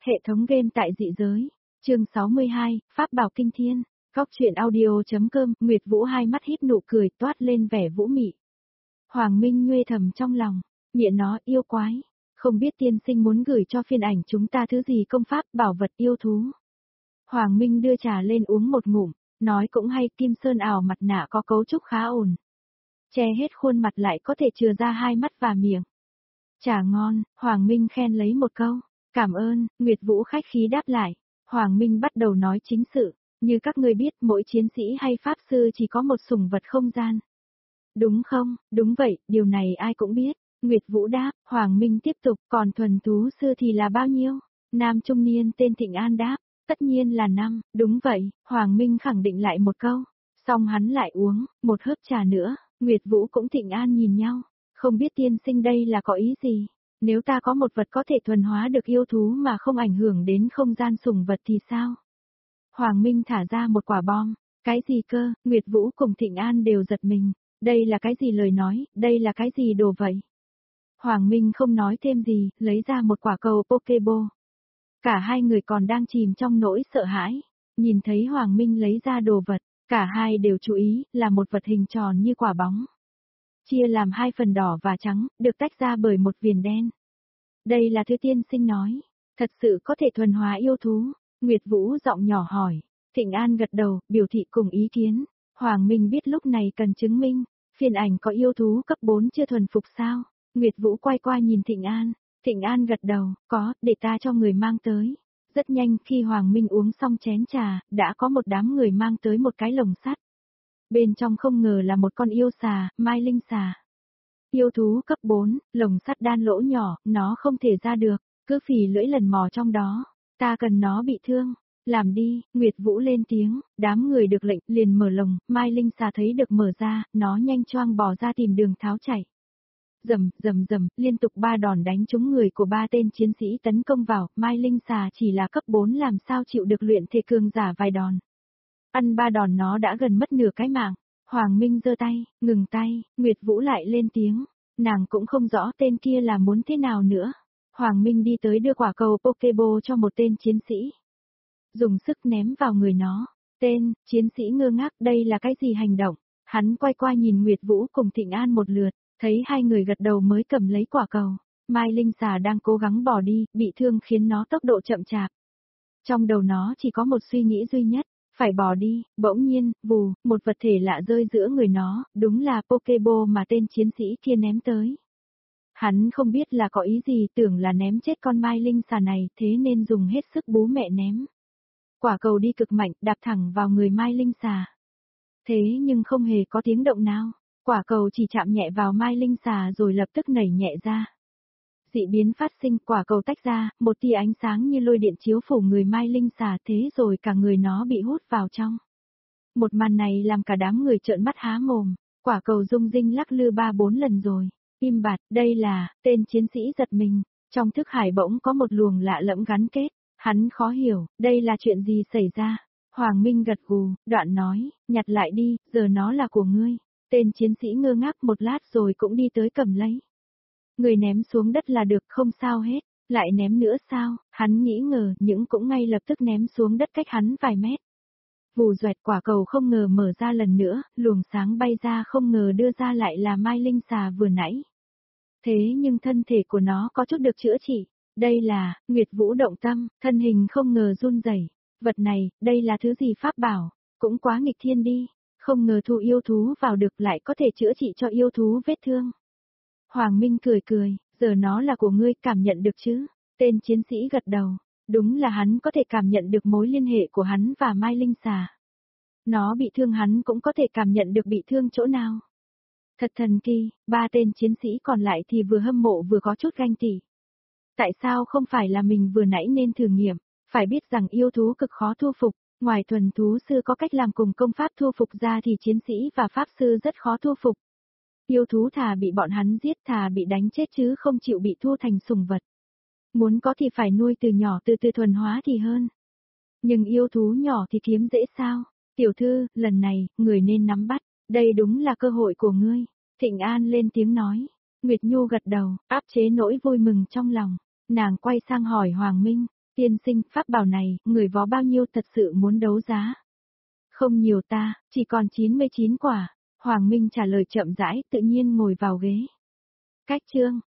Hệ thống game tại dị giới. Chương 62, Pháp bảo kinh thiên. Góc truyện audio.com. Nguyệt Vũ hai mắt híp nụ cười toát lên vẻ vũ mị. Hoàng Minh nguê thầm trong lòng, miệng nó yêu quái. Không biết tiên sinh muốn gửi cho phiên ảnh chúng ta thứ gì công pháp bảo vật yêu thú. Hoàng Minh đưa trà lên uống một ngụm, nói cũng hay, kim sơn ảo mặt nạ có cấu trúc khá ổn. Che hết khuôn mặt lại có thể chừa ra hai mắt và miệng. Trà ngon, Hoàng Minh khen lấy một câu. Cảm ơn, Nguyệt Vũ khách khí đáp lại. Hoàng Minh bắt đầu nói chính sự, như các ngươi biết mỗi chiến sĩ hay pháp sư chỉ có một sủng vật không gian. Đúng không? Đúng vậy, điều này ai cũng biết. Nguyệt Vũ đáp, Hoàng Minh tiếp tục, còn thuần thú sư thì là bao nhiêu? Nam trung niên tên Thịnh An đáp, tất nhiên là 5, đúng vậy, Hoàng Minh khẳng định lại một câu. Xong hắn lại uống, một hớp trà nữa, Nguyệt Vũ cũng Thịnh An nhìn nhau, không biết tiên sinh đây là có ý gì? Nếu ta có một vật có thể thuần hóa được yêu thú mà không ảnh hưởng đến không gian sủng vật thì sao? Hoàng Minh thả ra một quả bom, cái gì cơ? Nguyệt Vũ cùng Thịnh An đều giật mình, đây là cái gì lời nói, đây là cái gì đồ vậy? Hoàng Minh không nói thêm gì, lấy ra một quả cầu Pokeball. Cả hai người còn đang chìm trong nỗi sợ hãi, nhìn thấy Hoàng Minh lấy ra đồ vật, cả hai đều chú ý, là một vật hình tròn như quả bóng. Chia làm hai phần đỏ và trắng, được tách ra bởi một viền đen. Đây là thứ tiên sinh nói, thật sự có thể thuần hóa yêu thú, Nguyệt Vũ giọng nhỏ hỏi. Thịnh An gật đầu, biểu thị cùng ý kiến. Hoàng Minh biết lúc này cần chứng minh, phiên ảnh có yêu thú cấp 4 chưa thuần phục sao? Nguyệt Vũ quay qua nhìn Thịnh An. Thịnh An gật đầu, có, để ta cho người mang tới. Rất nhanh khi Hoàng Minh uống xong chén trà, đã có một đám người mang tới một cái lồng sắt. Bên trong không ngờ là một con yêu xà, Mai Linh xà. Yêu thú cấp 4, lồng sắt đan lỗ nhỏ, nó không thể ra được, cứ phì lưỡi lần mò trong đó. Ta cần nó bị thương. Làm đi, Nguyệt Vũ lên tiếng, đám người được lệnh liền mở lồng, Mai Linh xà thấy được mở ra, nó nhanh choang bò ra tìm đường tháo chạy. Rầm, rầm rầm, liên tục 3 đòn đánh trúng người của 3 tên chiến sĩ tấn công vào, Mai Linh xà chỉ là cấp 4 làm sao chịu được luyện thể cường giả vài đòn. Ăn 3 đòn nó đã gần mất nửa cái mạng. Hoàng Minh giơ tay, ngừng tay, Nguyệt Vũ lại lên tiếng, nàng cũng không rõ tên kia là muốn thế nào nữa. Hoàng Minh đi tới đưa quả cầu Pokeball cho một tên chiến sĩ. Dùng sức ném vào người nó. Tên, chiến sĩ ngơ ngác, đây là cái gì hành động? Hắn quay qua nhìn Nguyệt Vũ cùng Thịnh An một lượt, thấy hai người gật đầu mới cầm lấy quả cầu. Mai Linh xà đang cố gắng bỏ đi, bị thương khiến nó tốc độ chậm chạp. Trong đầu nó chỉ có một suy nghĩ duy nhất, phải bỏ đi, bỗng nhiên, vù, một vật thể lạ rơi giữa người nó, đúng là Pokeball mà tên chiến sĩ kia ném tới. Hắn không biết là có ý gì, tưởng là ném chết con Mai Linh xà này, thế nên dùng hết sức bú mẹ ném. Quả cầu đi cực mạnh, đạp thẳng vào người Mai Linh xà. Thế nhưng không hề có tiếng động nào, quả cầu chỉ chạm nhẹ vào Mai Linh xà rồi lập tức nảy nhẹ ra. Dị biến phát sinh, quả cầu tách ra, một tia ánh sáng như lôi điện chiếu phủ người Mai Linh xà, thế rồi cả người nó bị hút vào trong. Một màn này làm cả đám người trợn mắt há mồm, quả cầu rung rinh lắc lư 3-4 lần rồi. Im bặt, đây là, tên chiến sĩ giật mình, trong thức hải bỗng có một luồng lạ lẫm gắn kết, hắn khó hiểu, đây là chuyện gì xảy ra. Hoàng Minh gật gù, đoạn nói, nhặt lại đi, giờ nó là của ngươi. Tên chiến sĩ ngơ ngác một lát rồi cũng đi tới cầm lấy. Người ném xuống đất là được, không sao hết, lại ném nữa sao? Hắn nghĩ ngờ, nhưng cũng ngay lập tức ném xuống đất cách hắn vài mét. Vù doẹt, quả cầu không ngờ mở ra lần nữa, luồng sáng bay ra không ngờ đưa ra lại là Mai Linh xà vừa nãy. Thế nhưng thân thể của nó có chút được chữa trị. Đây là, Nguyệt Vũ động tâm, thân hình không ngờ run rẩy. Vật này, đây là thứ gì pháp bảo, cũng quá nghịch thiên đi, không ngờ thu yêu thú vào được lại có thể chữa trị cho yêu thú vết thương. Hoàng Minh cười cười, giờ nó là của ngươi, cảm nhận được chứ? Tên chiến sĩ gật đầu, đúng là hắn có thể cảm nhận được mối liên hệ của hắn và Mai Linh xà. Nó bị thương hắn cũng có thể cảm nhận được bị thương chỗ nào. Thật thần kỳ, 3 tên chiến sĩ còn lại thì vừa hâm mộ vừa có chút ganh tị. Tại sao không phải là mình vừa nãy nên thử nghiệm, phải biết rằng yêu thú cực khó thu phục, ngoài thuần thú sư có cách làm cùng công pháp thu phục ra thì chiến sĩ và pháp sư rất khó thu phục. Yêu thú thà bị bọn hắn giết, thà bị đánh chết chứ không chịu bị thu thành sủng vật. Muốn có thì phải nuôi từ nhỏ, từ từ thuần hóa thì hơn. Nhưng yêu thú nhỏ thì kiếm dễ sao? Tiểu thư, lần này, người nên nắm bắt, đây đúng là cơ hội của ngươi. Thịnh An lên tiếng nói. Nguyệt Nhu gật đầu, áp chế nỗi vui mừng trong lòng. Nàng quay sang hỏi Hoàng Minh, Tiên sinh, pháp bảo này, người vó bao nhiêu thật sự muốn đấu giá? Không nhiều ta, chỉ còn 99 quả. Hoàng Minh trả lời chậm rãi, tự nhiên ngồi vào ghế. Cách chương.